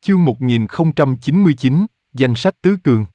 Chương 1099, danh sách tứ cường.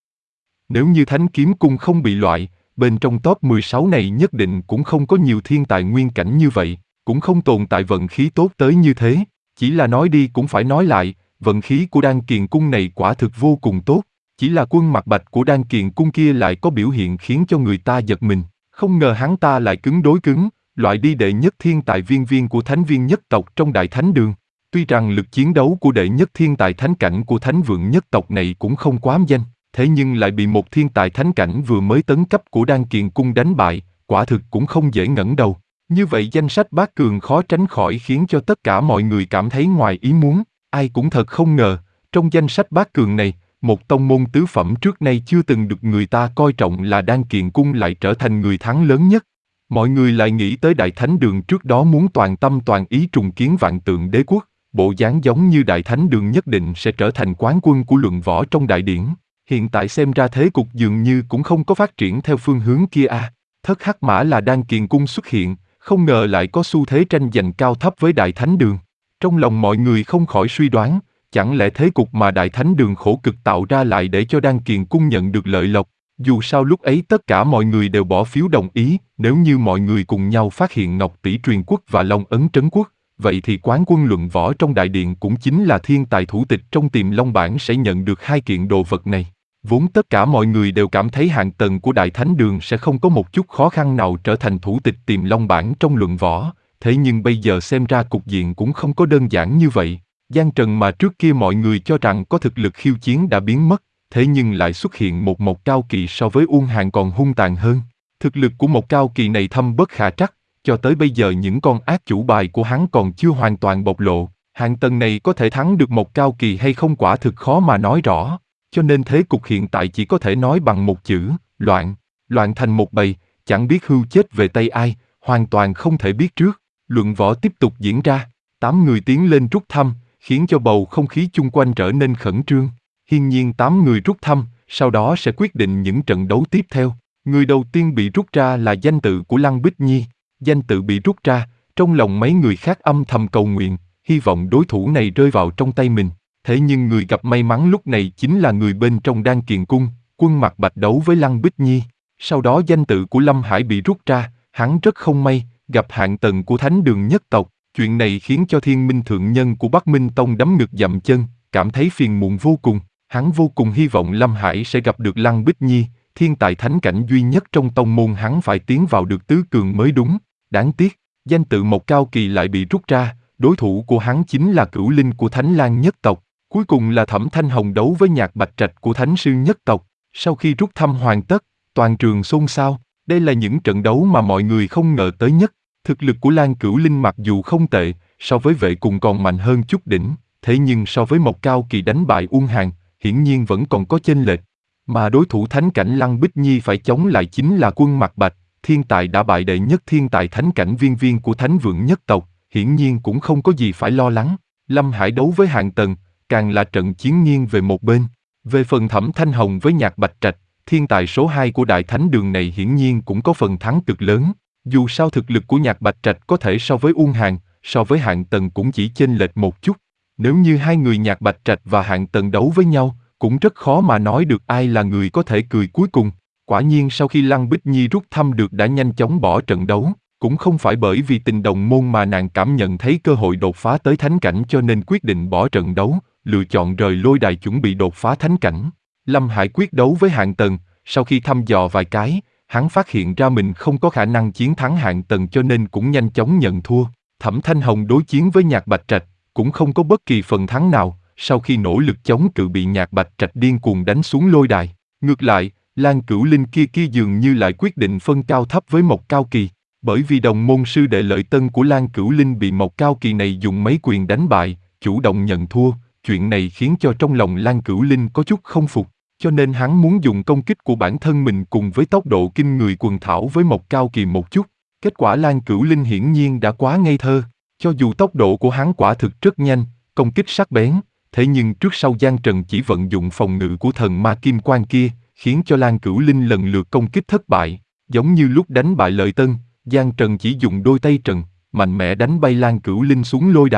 Nếu như Thánh Kiếm Cung không bị loại, bên trong top 16 này nhất định cũng không có nhiều thiên tài nguyên cảnh như vậy, cũng không tồn tại vận khí tốt tới như thế. Chỉ là nói đi cũng phải nói lại, vận khí của Đan Kiền Cung này quả thực vô cùng tốt. Chỉ là quân mặt bạch của Đan Kiền Cung kia lại có biểu hiện khiến cho người ta giật mình. Không ngờ hắn ta lại cứng đối cứng, loại đi đệ nhất thiên tài viên của Thánh Viên nhất tộc trong Đại Thánh Đường. Tuy rằng lực chiến đấu của đệ nhất thiên tài thánh cảnh của Thánh Vượng nhất tộc này cũng không quá danh, thế nhưng lại bị một thiên tài thánh cảnh vừa mới tấn cấp của Đan Kiền Cung đánh bại, quả thực cũng không dễ ngẩng đầu. Như vậy danh sách bát cường khó tránh khỏi khiến cho tất cả mọi người cảm thấy ngoài ý muốn. Ai cũng thật không ngờ, trong danh sách bát cường này, một tông môn tứ phẩm trước nay chưa từng được người ta coi trọng là Đan Kiền Cung lại trở thành người thắng lớn nhất. Mọi người lại nghĩ tới Đại Thánh Đường trước đó muốn toàn tâm toàn ý trùng kiến Vạn Tượng Đế Quốc, bộ dáng giống như Đại Thánh Đường nhất định sẽ trở thành quán quân của luận võ trong đại điển. Hiện tại xem ra thế cục dường như cũng không có phát triển theo phương hướng kia à. Thất Hắc Mã là Đan Kiền Cung xuất hiện, không ngờ lại có xu thế tranh giành cao thấp với Đại Thánh Đường. Trong lòng mọi người không khỏi suy đoán, chẳng lẽ thế cục mà Đại Thánh Đường khổ cực tạo ra lại để cho Đan Kiền Cung nhận được lợi lộc. Dù sao lúc ấy tất cả mọi người đều bỏ phiếu đồng ý, nếu như mọi người cùng nhau phát hiện Ngọc Tỷ Truyền Quốc và Long Ấn Trấn Quốc, vậy thì quán quân luận võ trong đại điện cũng chính là thiên tài thủ tịch trong Tiềm Long bảng sẽ nhận được hai kiện đồ vật này. Vốn tất cả mọi người đều cảm thấy hạng tầng của Đại Thánh Đường sẽ không có một chút khó khăn nào trở thành thủ tịch Tiềm Long bảng trong luận võ, thế nhưng bây giờ xem ra cục diện cũng không có đơn giản như vậy. Giang Trần mà trước kia mọi người cho rằng có thực lực khiêu chiến đã biến mất, thế nhưng lại xuất hiện một cao kỳ so với Uông Hàn còn hung tàn hơn. Thực lực của một cao kỳ này thâm bất khả trắc, cho tới bây giờ những con ác chủ bài của hắn còn chưa hoàn toàn bộc lộ. Hạng tầng này có thể thắng được một cao kỳ hay không quả thực khó mà nói rõ, cho nên thế cục hiện tại chỉ có thể nói bằng một chữ, loạn. Loạn thành một bầy, chẳng biết hưu chết về tay ai, hoàn toàn không thể biết trước. Luận võ tiếp tục diễn ra, 8 người tiến lên rút thăm, khiến cho bầu không khí chung quanh trở nên khẩn trương. Hiển nhiên 8 người rút thăm, sau đó sẽ quyết định những trận đấu tiếp theo. Người đầu tiên bị rút ra là danh tự của Lăng Bích Nhi. Danh tự bị rút ra, trong lòng mấy người khác âm thầm cầu nguyện, hy vọng đối thủ này rơi vào trong tay mình. Thế nhưng người gặp may mắn lúc này chính là người bên trong Đan Kiền Cung, Quân Mặt Bạch đấu với Lăng Bích Nhi. Sau đó danh tự của Lâm Hải bị rút ra, hắn rất không may, gặp hạng tầng của Thánh Đường nhất tộc. Chuyện này khiến cho Thiên Minh Thượng Nhân của Bắc Minh Tông đấm ngực dậm chân, cảm thấy phiền muộn vô cùng. Hắn vô cùng hy vọng Lâm Hải sẽ gặp được Lăng Bích Nhi, thiên tài thánh cảnh duy nhất trong tông môn hắn phải tiến vào được tứ cường mới đúng. Đáng tiếc, danh tự một cao kỳ lại bị rút ra, đối thủ của hắn chính là Cửu Linh của Thánh Lang nhất tộc. Cuối cùng là Thẩm Thanh Hồng đấu với Nhạc Bạch Trạch của Thánh Sư nhất tộc. Sau khi rút thăm hoàn tất, toàn trường xôn xao. Đây là những trận đấu mà mọi người không ngờ tới nhất. Thực lực của Lan Cửu Linh mặc dù không tệ, so với Vệ Cùng còn mạnh hơn chút đỉnh, thế nhưng so với một cao kỳ đánh bại Uông Hàn, hiển nhiên vẫn còn có chênh lệch. Mà đối thủ thánh cảnh Lăng Bích Nhi phải chống lại chính là Quân Mặt Bạch, thiên tài đã bại đệ nhất thiên tài thánh cảnh viên của Thánh Vượng nhất tộc, hiển nhiên cũng không có gì phải lo lắng. Lâm Hải đấu với hạng tầng, càng là trận chiến nghiêng về một bên. Về phần Thẩm Thanh Hồng với Nhạc Bạch Trạch, thiên tài số 2 của Đại Thánh Đường này hiển nhiên cũng có phần thắng cực lớn. Dù sao thực lực của Nhạc Bạch Trạch có thể so với Uông Hàn, so với hạng tầng cũng chỉ chênh lệch một chút. Nếu như hai người Nhạc Bạch Trạch và hạng tầng đấu với nhau, cũng rất khó mà nói được ai là người có thể cười cuối cùng. Quả nhiên sau khi Lăng Bích Nhi rút thăm được đã nhanh chóng bỏ trận đấu, cũng không phải bởi vì tình đồng môn mà nàng cảm nhận thấy cơ hội đột phá tới thánh cảnh cho nên quyết định bỏ trận đấu, lựa chọn rời lôi đài chuẩn bị đột phá thánh cảnh. Lâm Hải quyết đấu với hạng tầng, sau khi thăm dò vài cái, hắn phát hiện ra mình không có khả năng chiến thắng hạng tầng cho nên cũng nhanh chóng nhận thua. Thẩm Thanh Hồng đối chiến với Nhạc Bạch Trạch, cũng không có bất kỳ phần thắng nào, sau khi nỗ lực chống cự bị Nhạc Bạch Trạch điên cuồng đánh xuống lôi đài. Ngược lại, Lan Cửu Linh kia dường như lại quyết định phân cao thấp với một cao kỳ, bởi vì đồng môn sư đệ Lợi Tân của Lan Cửu Linh bị một cao kỳ này dùng mấy quyền đánh bại, chủ động nhận thua. Chuyện này khiến cho trong lòng Lan Cửu Linh có chút không phục, cho nên hắn muốn dùng công kích của bản thân mình cùng với tốc độ kinh người quần thảo với một cao kỳ một chút. Kết quả Lan Cửu Linh hiển nhiên đã quá ngây thơ, cho dù tốc độ của hắn quả thực rất nhanh, công kích sắc bén, thế nhưng trước sau Giang Trần chỉ vận dụng phòng ngự của thần ma kim quang kia, khiến cho Lan Cửu Linh lần lượt công kích thất bại. Giống như lúc đánh bại Lợi Tân, Giang Trần chỉ dùng đôi tay trần, mạnh mẽ đánh bay Lan Cửu Linh xuống lôi đài.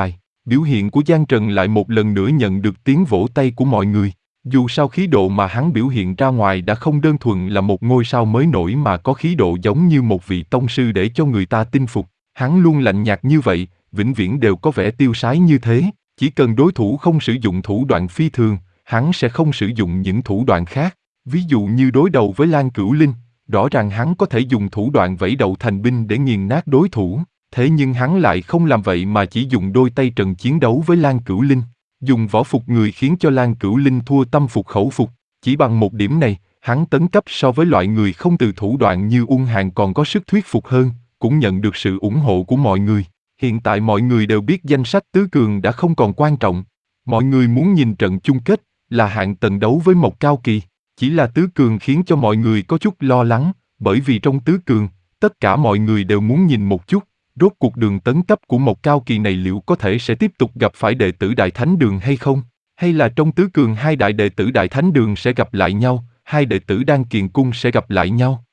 Biểu hiện của Giang Trần lại một lần nữa nhận được tiếng vỗ tay của mọi người. Dù sao khí độ mà hắn biểu hiện ra ngoài đã không đơn thuần là một ngôi sao mới nổi mà có khí độ giống như một vị tông sư để cho người ta tin phục. Hắn luôn lạnh nhạt như vậy, vĩnh viễn đều có vẻ tiêu sái như thế. Chỉ cần đối thủ không sử dụng thủ đoạn phi thường, hắn sẽ không sử dụng những thủ đoạn khác. Ví dụ như đối đầu với Lan Cửu Linh, rõ ràng hắn có thể dùng thủ đoạn vẫy đầu thành binh để nghiền nát đối thủ. Thế nhưng hắn lại không làm vậy mà chỉ dùng đôi tay trần chiến đấu với Lan Cửu Linh. Dùng võ phục người khiến cho Lan Cửu Linh thua tâm phục khẩu phục. Chỉ bằng một điểm này, hắn tấn cấp so với loại người không từ thủ đoạn như Uông Hàn còn có sức thuyết phục hơn, cũng nhận được sự ủng hộ của mọi người. Hiện tại mọi người đều biết danh sách tứ cường đã không còn quan trọng. Mọi người muốn nhìn trận chung kết, là hạng tầng đấu với Mộc Cao Kỳ. Chỉ là tứ cường khiến cho mọi người có chút lo lắng, bởi vì trong tứ cường, tất cả mọi người đều muốn nhìn một chút, rốt cuộc đường tấn cấp của Mộc Cao Kỳ này liệu có thể sẽ tiếp tục gặp phải đệ tử Đại Thánh Đường hay không? Hay là trong tứ cường hai đại đệ tử Đại Thánh Đường sẽ gặp lại nhau, hai đệ tử Đan Kiền Cung sẽ gặp lại nhau?